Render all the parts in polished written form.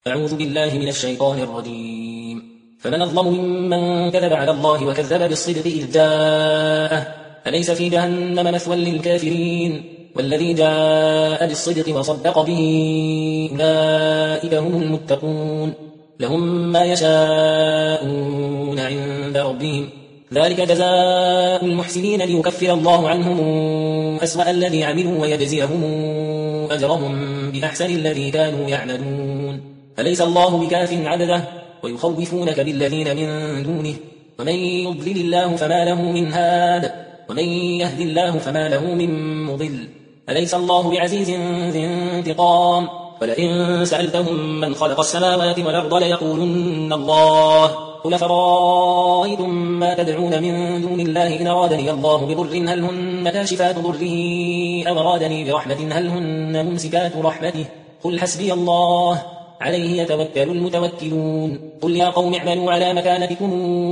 أعوذ بالله من الشيطان الرجيم. فمن أظلم ممن كذب على الله وكذب بالصدق إذ جاءه أليس في جهنم مثوى للكافرين والذي جاء بالصدق وصدق به أولئك هم المتقون لهم ما يشاءون عند ربهم ذلك جزاء المحسنين ليكفر الله عنهم أسوأ الذي عملوا ويجزيهم أجرهم بأحسن الذي كانوا يعملون أليس الله بكاف عبده ويخوفونك بالذين من دونه ومن يضلل الله فما له من هاد ومن يهد الله فما له من مضل أليس الله بعزيز ذي انتقام ولئن سألتهم من خلق السماوات والأرض ليقولن الله قل فرأيتم ما تدعون من دون الله إن أرادني الله بضر هل هن كاشفات ضره أو أرادني برحمة هل هن ممسكات رحمته قل حسبي الله عليه يتوكل المتوكلون قل يا قوم اعملوا على مكانتكم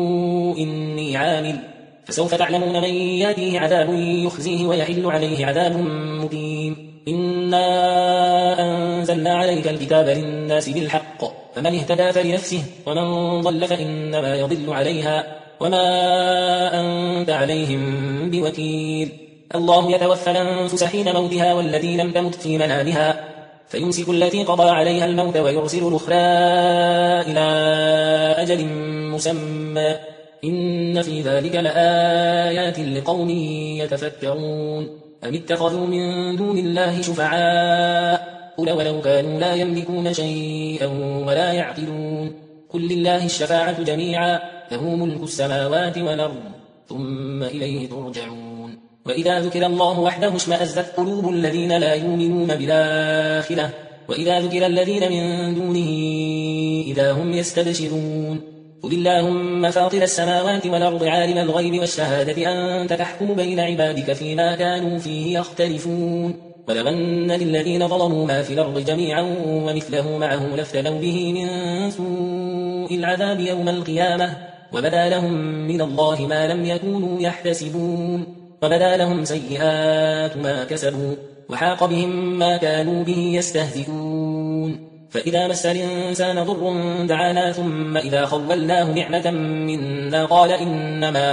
إني عامل فسوف تعلمون من ياتيه عذاب يخزيه ويحل عليه عذاب مقيم إنا أنزلنا عليك الكتاب للناس بالحق فمن اهتدى فلنفسه ومن ضل فإنما يضل عليها وما أنت عليهم بوكيل الله يتوفى الأنفس حين موتها والتي لم تمت في منامها فيمسك التي قضى عليها الموت ويرسل الأخرى إلى أجل مسمى إن في ذلك لآيات لقوم يتفكرون أم اتخذوا من دون الله شفعاء قل ولو كانوا لا يملكون شيئا ولا يعقلون قل لله الشفاعة جميعا له ملك السماوات والأرض ثم إليه ترجعون وإذا ذكر الله وحده اشمأزت قلوب الذين لا يؤمنون بالآخرة وإذا ذكر الذين من دونه إذا هم يستبشرون قل اللهم فاطر السماوات والأرض عالم الغيب والشهادة أنت تحكم بين عبادك فيما كانوا فيه يختلفون ولو أن للذين ظلموا ما في الأرض جميعا ومثله معه لافتدوا به من سوء العذاب يوم القيامة وبدا لهم من الله ما لم يكونوا يحتسبون وبدا لهم سيئات ما كسبوا وحاق بهم ما كانوا به يستهزئون فإذا مس الإنسان ضر دعانا ثم إذا خولناه نعمة منا قال إنما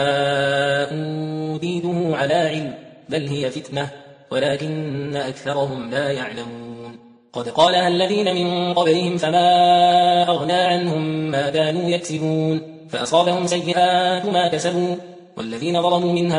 أوتيته على علم بل هي فتنة ولكن أكثرهم لا يعلمون قد قالها الذين من قبلهم فما أغنى عنهم ما كانوا يكسبون فأصابهم سيئات ما كسبوا والذين ظلموا من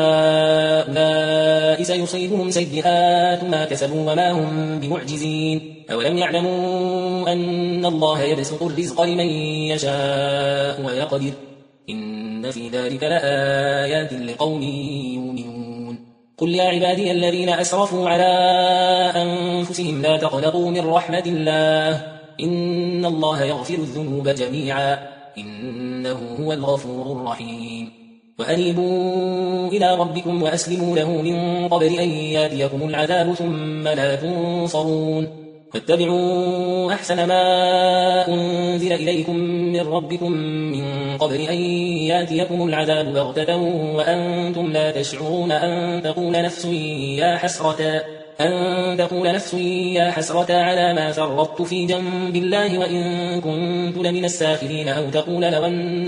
هؤلاء سيصيبهم سيئات ما كسبوا وما هم بمعجزين أولم يعلموا أن الله يبسط الرزق لمن يشاء ويقدر إن في ذلك لآيات لقوم يؤمنون قل يا عبادي الذين أسرفوا على أنفسهم لا تقنطوا من رحمة الله إن الله يغفر الذنوب جميعا إنه هو الغفور الرحيم وأنيبوا إلى ربكم وأسلموا له من قبل أن ياتيكم العذاب ثم لا تنصرون واتبعوا أحسن ما أنزل إليكم من ربكم من قبل أن ياتيكم العذاب بغتة وأنتم لا تشعرون أن تقول نفس يا حسرة على ما فرطت في جنب الله وإن كنت لمن الساخرين أو تقول لو أن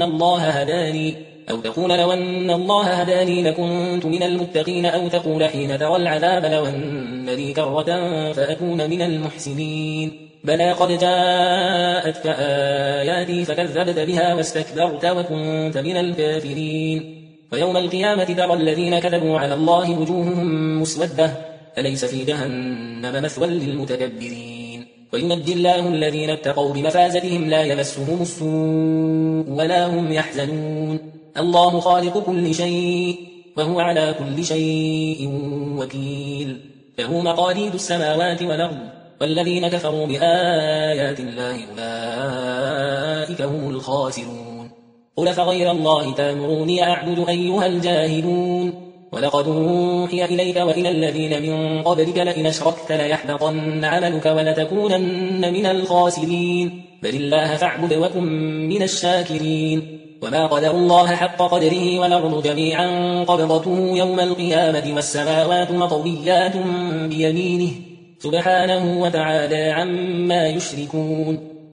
الله هداني لكنت من المتقين أو تقول حين ترى العذاب لو أن لي كرة فأكون من المحسنين بلى قد جاءتك آياتي فكذبت بها واستكبرت وكنت من الكافرين ويوم القيامة ترى الذين كذبوا على الله وجوههم مسودة أليس في جهنم مثوى للمتكبرين وينجي الله الذين اتقوا بمفازتهم لا يمسهم السوء ولا هم يحزنون الله خالق كل شيء وهو على كل شيء وكيل له مقاليد السماوات والأرض والذين كفروا بآيات الله أولئك هم الخاسرون قل فغير الله تأمروني أعبد أيها الجاهلون ولقد أوحي إليك وإلى الذين من قبلك لئن أشركت ليحبطن عملك ولتكونن من الخاسرين بل الله فاعبد وكن من الشاكرين وما قدر الله حق قدره والأرض جميعا قبضته يوم القيامة والسماوات مطويات بيمينه سبحانه وتعالى عما يشركون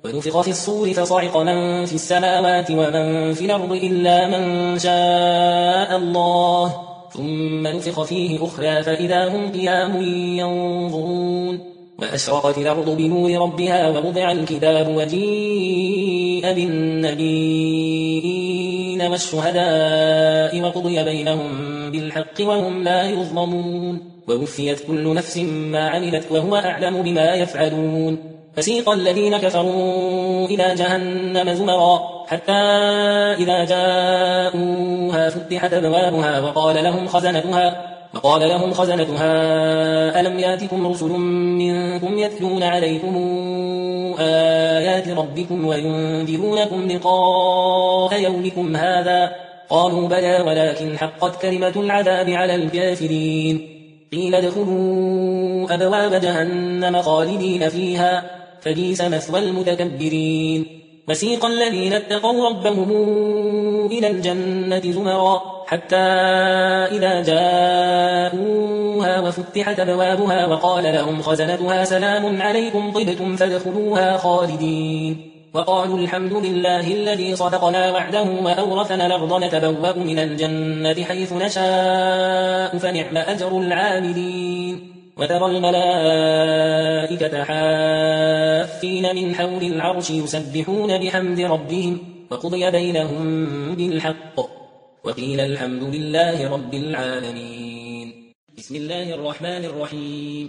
ونفخ في الصور فصعق من في السماوات ومن في الأرض إلا من شاء الله ثم نفخ فيه أخرى فإذا هم قيام ينظرون وأشرقت الأرض بنور ربها ووضع الكتاب وجيء بالنبيين والشهداء وقضي بينهم بالحق وهم لا يظلمون ووفيت كل نفس ما عملت وهو أعلم بما يفعلون فسيق الذين كفروا إلى جهنم زمرا حتى إذا جاءوها فتحت أبوابها وقال لهم خزنتها ألم ياتكم رسل منكم يتلون عليكم آيات ربكم وينذرونكم لقاء يومكم هذا قالوا بلى ولكن حقت كلمة العذاب على الكافرين قيل ادخلوا أبواب جهنم خالدين فيها فبئس مثوى المتكبرين وسيق الذين اتقوا ربهم إلى الجنة زمرا حتى إذا جاءوها وفتحت أبوابها وقال لهم خزنتها سلام عليكم طبتم فادخلوها خالدين وقالوا الحمد لله الذي صدقنا وعده وأورثنا الأرض نتبوأ من الجنة حيث نشاء فنعم أجر العاملين وترى الملائكة حافين من حول العرش يسبحون بحمد ربهم وقضي بينهم بالحق وقيل الحمد لله رب العالمين بسم الله الرحمن الرحيم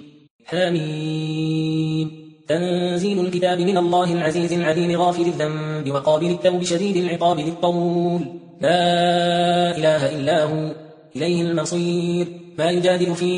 حميم تنزيل الكتاب من الله العزيز العليم غافر الذنب وقابل التوب شديد العقاب ذي الطول لا إله إلا هو إليه المصير ما يجادل في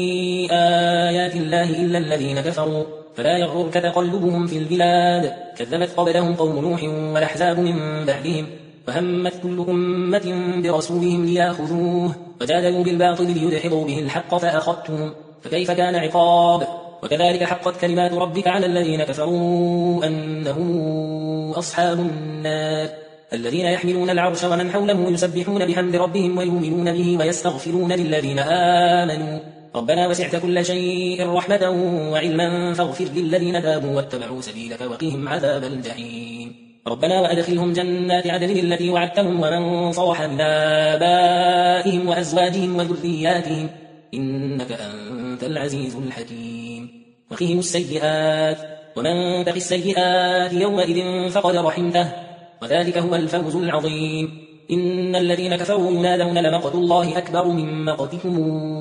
آيات الله إلا الذين كفروا فلا يغررك تقلبهم في البلاد كذبت قبلهم قوم نوح والأحزاب من بعدهم وهمت كل أمة برسولهم ليأخذوه وجادلوا بالباطل ليدحضوا به الحق فأخذتهم فكيف كان عقاب وكذلك حقت كلمات ربك على الذين كفروا أنهم أصحاب النار الذين يحملون العرش ومن حوله يسبحون بحمد ربهم ويؤمنون به ويستغفرون للذين آمنوا ربنا وسعت كل شيء رحمة وعلما فاغفر للذين تابوا واتبعوا سبيلك وقهم عذاب الجحيم ربنا وأدخلهم جنات عدن التي وعدتهم ومن صلح من آبائهم وأزواجهم وذرياتهم إنك أنت العزيز الحكيم وقهم السيئات ومن تق السيئات يومئذ فقد رحمته وذلك هو الفوز العظيم إن الذين كفروا ينادون لمقت الله أكبر من مقتكم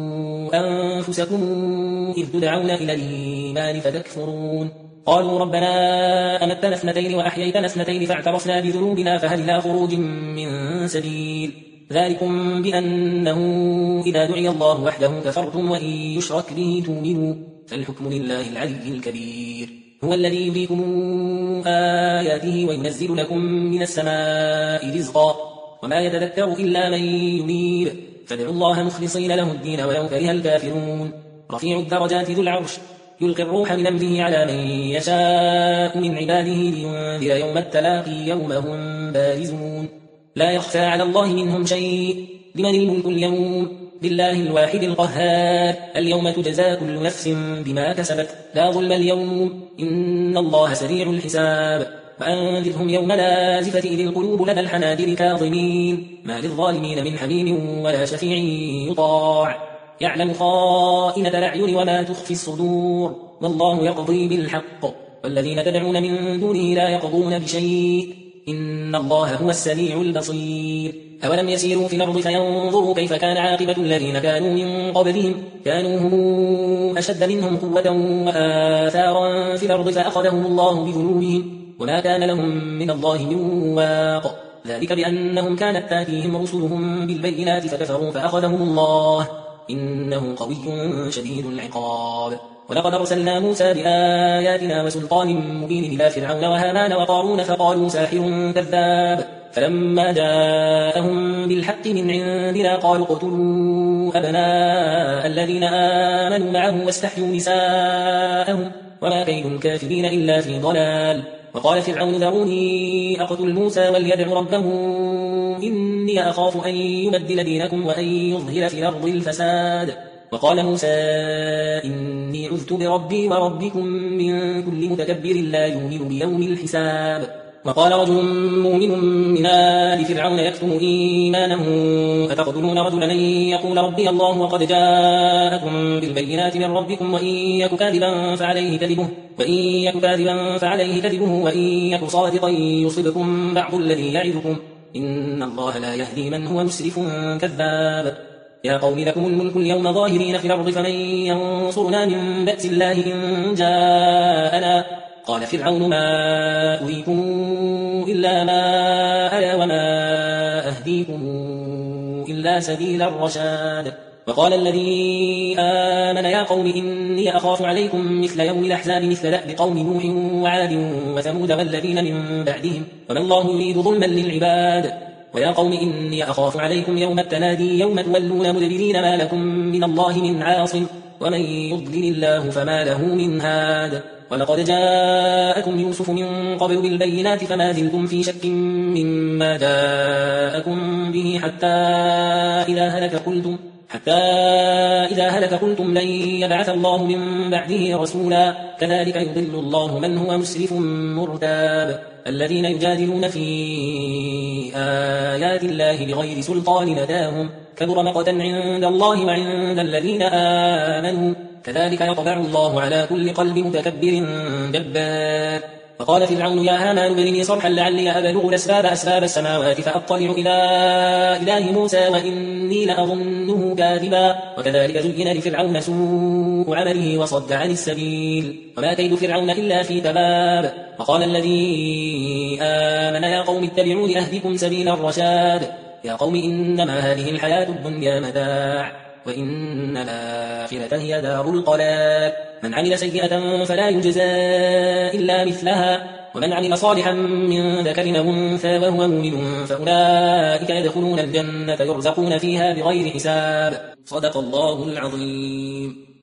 أنفسكم إذ تدعون إلى الإيمان فتكفرون قالوا ربنا أمتنا اثنتين وأحييتنا اثنتين فاعترفنا بذنوبنا فهل إلى خروج من سبيل ذلكم بأنه إذا دعي الله وحده كفرتم وإن يشرك به تؤمنوا فالحكم لله العلي الكبير هو الذي يريكم آياته وينزل لكم من السماء رزقا وما يتذكر إلا من ينيب فادعوا الله مخلصين له الدين ولو كره الكافرون رفيع الدرجات ذو العرش يلقي الروح من أمره على من يشاء من عباده لينذر يوم التلاقي يوم هم بارزون لا يخفى على الله منهم شيء لمن الملك اليوم لله الواحد القهار اليوم تجزى كل نفس بما كسبت لا ظلم اليوم إن الله سريع الحساب وأنذرهم يوم لازفة إذ القلوب لدى الحناجر كاظمين ما للظالمين من حميم ولا شفيع يطاع يعلم خائنة الأعين وما تخفي الصدور والله يقضي بالحق والذين تدعون من دونه لا يقضون بشيء إن الله هو السميع البصير أولم يسيروا في الأرض فينظروا كيف كان عاقبة الذين كانوا من قبلهم كانوا هم أشد منهم قوة وآثارا في الأرض فأخذهم الله بذنوبهم وما كان لهم من الله من واق ذلك بأنهم كانت تأتيهم رسلهم بالبينات فكفروا فأخذهم الله إنه قوي شديد العقاب ولقد أرسلنا موسى بآياتنا وسلطان مبين إلى فرعون وهامان وقارون فقالوا ساحر كذاب فلما جاءهم بالحق من عندنا قالوا اقتلوا أبناء الذين آمنوا معه واستحيوا نساءهم وما كيد الكافرين إلا في ضلال وقال فرعون ذروني أقتل موسى وليدع ربه إني أخاف أن يبدل دينكم وأن يظهر في الأرض الفساد وقال موسى إني عذت بربي وربكم من كل متكبر لا يؤمن بيوم الحساب. وقال رجل مؤمن من آل فرعون يكتم إيمانه أتقتلون رجلا أن يقول ربي الله وقد جاءكم بالبينات من ربكم وإن يك كاذبا فعليه كذبه وإن يك صادقا يصبكم بعض الذي يعظكم إن الله لا يهدي من هو مسرف كذاب. يا قوم لكم الملك اليوم ظاهرين في الأرض فمن ينصرنا من بأس الله إن جاءنا. قال فرعون ما أريكم إلا ما أرى وما أهديكم إلا سبيل الرشاد. وقال الذي آمن يا قوم إني أخاف عليكم مثل يوم الأحزاب مثل دأب قوم نوح وعاد وثمود والذين من بعدهم وما الله يريد ظلما للعباد. ويا قوم إني أخاف عليكم يوم التنادي يوم تولون مدبرين ما لكم من الله من عاصم ومن يضلل الله فما له من هاد. ولقد جاءكم يوسف من قبل بالبينات فما زلتم في شك مما جاءكم به حتى إذا هلك قلتم لن يبعث الله من بعده رسولا كذلك يضل الله من هو مسرف مرتاب. الذين يجادلون في آيات الله بغير سلطان أتاهم كبر مقتا عند الله وعند الذين آمنوا كذلك يطبع الله على كل قلب متكبر جبار. فقال فرعون يا هامان ابن لي صرحا لعلي أبلغ أسباب السماوات فأطلع إلى إله موسى وإني لأظنه كاذبا. وكذلك زين لفرعون سوء عمله وصد عن السبيل وما كيد فرعون إلا في تباب. وقال الذي آمن يا قوم اتبعون أهدكم سبيل الرشاد. يا قوم إنما هذه الحياة الدنيا متاع وإن الآخرة هي دار القرار. من عمل سيئة فلا يجزى إلا مثلها ومن عمل صالحا من ذكر أو أنثى وهو مؤمن فأولئك يدخلون الجنة يرزقون فيها بغير حساب. صدق الله العظيم.